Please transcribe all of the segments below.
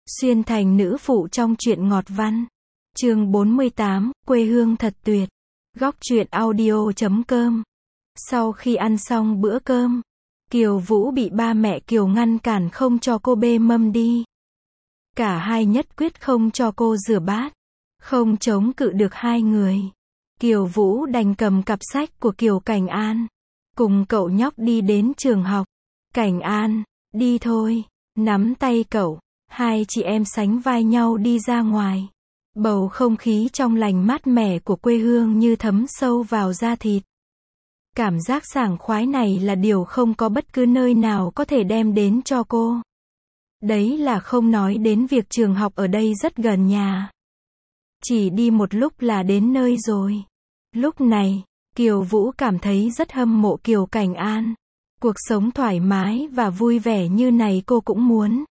Xuyên thành nữ phụ trong truyện ngọt văn. Chương 48, quê hương thật tuyệt. Góc truyện audio.com. Sau khi ăn xong bữa cơm, Kiều Vũ bị ba mẹ Kiều ngăn cản không cho cô bê mâm đi. Cả hai nhất quyết không cho cô rửa bát. Không chống cự được hai người, Kiều Vũ đành cầm cặp sách của Kiều Cảnh An, cùng cậu nhóc đi đến trường học. Cảnh An, đi thôi, nắm tay cậu. Hai chị em sánh vai nhau đi ra ngoài. Bầu không khí trong lành mát mẻ của quê hương như thấm sâu vào da thịt. Cảm giác sảng khoái này là điều không có bất cứ nơi nào có thể đem đến cho cô. Đấy là không nói đến việc trường học ở đây rất gần nhà. Chỉ đi một lúc là đến nơi rồi. Lúc này, Kiều Vũ cảm thấy rất hâm mộ Kiều Cảnh An. Cuộc sống thoải mái và vui vẻ như này cô cũng muốn.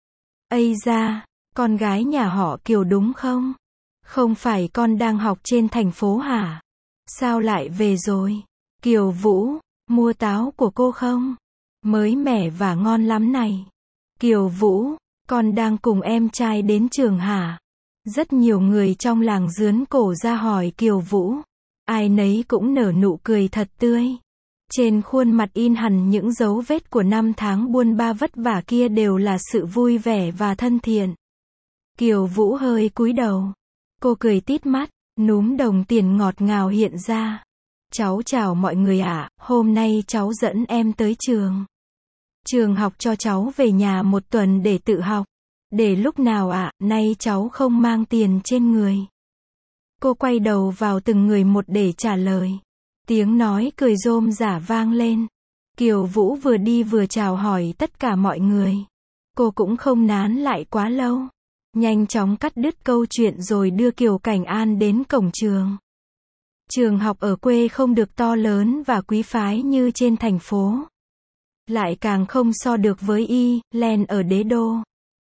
Ây da, con gái nhà họ Kiều đúng không? Không phải con đang học trên thành phố hả? Sao lại về rồi? Kiều Vũ, mua táo của cô không? Mới mẻ và ngon lắm này. Kiều Vũ, con đang cùng em trai đến trường hả? Rất nhiều người trong làng rướn cổ ra hỏi Kiều Vũ. Ai nấy cũng nở nụ cười thật tươi. Trên khuôn mặt in hẳn những dấu vết của năm tháng buôn ba vất vả kia đều là sự vui vẻ và thân thiện. Kiều Vũ hơi cúi đầu. Cô cười tít mắt, núm đồng tiền ngọt ngào hiện ra. Cháu chào mọi người ạ, hôm nay cháu dẫn em tới trường. Trường học cho cháu về nhà một tuần để tự học. Để lúc nào ạ, nay cháu không mang tiền trên người. Cô quay đầu vào từng người một để trả lời. Tiếng nói cười rôm rả vang lên. Kiều Vũ vừa đi vừa chào hỏi tất cả mọi người. Cô cũng không nán lại quá lâu. Nhanh chóng cắt đứt câu chuyện rồi đưa Kiều Cảnh An đến cổng trường. Trường học ở quê không được to lớn và quý phái như trên thành phố. Lại càng không so được với Len ở đế đô.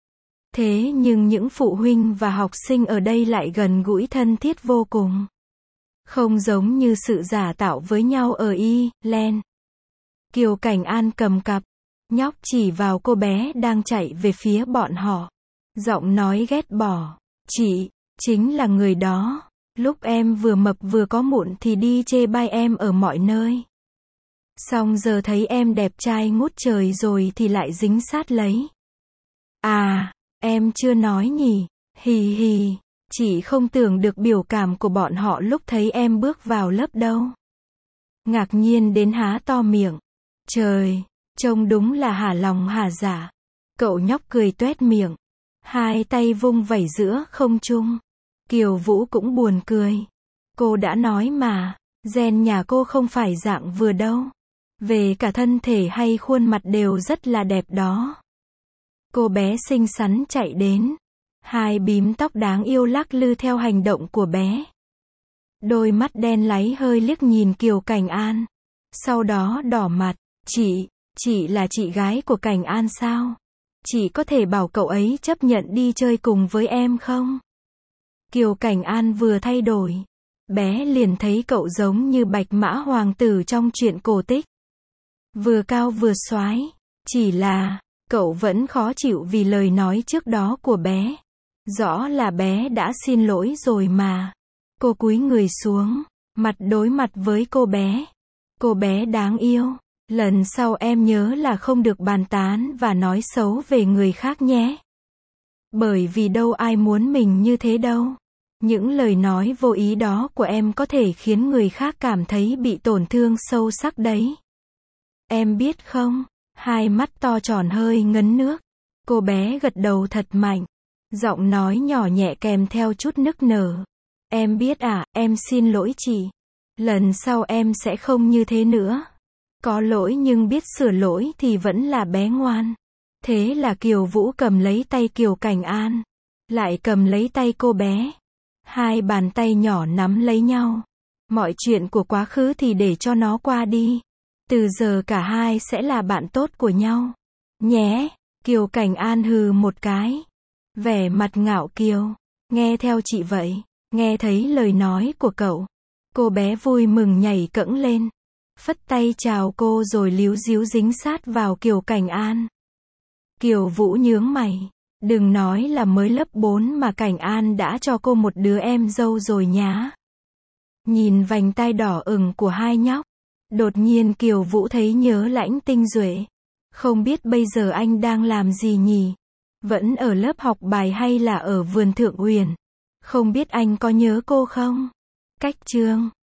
Thế nhưng những phụ huynh và học sinh ở đây lại gần gũi thân thiết vô cùng. Không giống như sự giả tạo với nhau ở Len. Kiều Cảnh An cầm cặp nhóc chỉ vào cô bé đang chạy về phía bọn họ. Giọng nói ghét bỏ. Chị, chính là người đó. Lúc em vừa mập vừa có mụn thì đi chê bai em ở mọi nơi. Xong giờ thấy em đẹp trai ngút trời rồi thì lại dính sát lấy. À, em chưa nói nhỉ, hì hì. Chị không tưởng được biểu cảm của bọn họ lúc thấy em bước vào lớp đâu. Ngạc nhiên đến há to miệng. Trời, trông đúng là hả lòng hả dạ. Cậu nhóc cười toét miệng. Hai tay vung vẩy giữa không trung. Kiều Vũ cũng buồn cười. Cô đã nói mà, gen nhà cô không phải dạng vừa đâu. Về cả thân thể hay khuôn mặt đều rất là đẹp đó. Cô bé xinh xắn chạy đến. Hai bím tóc đáng yêu lắc lư theo hành động của bé. Đôi mắt đen láy hơi liếc nhìn Kiều Cảnh An. Sau đó đỏ mặt. Chị là chị gái của Cảnh An sao? Chị có thể bảo cậu ấy chấp nhận đi chơi cùng với em không? Kiều Cảnh An vừa thay đổi. Bé liền thấy cậu giống như Bạch Mã hoàng tử trong truyện cổ tích. Vừa cao vừa soái. Chỉ là, cậu vẫn khó chịu vì lời nói trước đó của bé. Rõ là bé đã xin lỗi rồi mà. Cô cúi người xuống, mặt đối mặt với cô bé. Cô bé đáng yêu. Lần sau em nhớ là không được bàn tán và nói xấu về người khác nhé. Bởi vì đâu ai muốn mình như thế đâu. Những lời nói vô ý đó của em có thể khiến người khác cảm thấy bị tổn thương sâu sắc đấy. Em biết không? Hai mắt to tròn hơi ngấn nước. Cô bé gật đầu thật mạnh. Giọng nói nhỏ nhẹ kèm theo chút nức nở. Em biết à, em xin lỗi chị. Lần sau em sẽ không như thế nữa. Có lỗi nhưng biết sửa lỗi thì vẫn là bé ngoan. Thế là Kiều Vũ cầm lấy tay Kiều Cảnh An. Lại cầm lấy tay cô bé. Hai bàn tay nhỏ nắm lấy nhau. Mọi chuyện của quá khứ thì để cho nó qua đi. Từ giờ cả hai sẽ là bạn tốt của nhau. Nhé. Kiều Cảnh An hừ một cái. Vẻ mặt ngạo kiều. Nghe theo chị vậy. Nghe thấy lời nói của cậu. Cô bé vui mừng nhảy cẫng lên. Phất tay chào cô rồi líu díu dính sát vào Kiều Cảnh An. Kiều Vũ nhướng mày. Đừng nói là mới lớp 4 mà Cảnh An đã cho cô một đứa em dâu rồi nhá. Nhìn vành tai đỏ ửng của hai nhóc, đột nhiên Kiều Vũ thấy nhớ Lãnh Tinh Duệ. Không biết bây giờ anh đang làm gì nhỉ? Vẫn ở lớp học bài hay là ở vườn Thượng Uyển? Không biết anh có nhớ cô không? Cách chương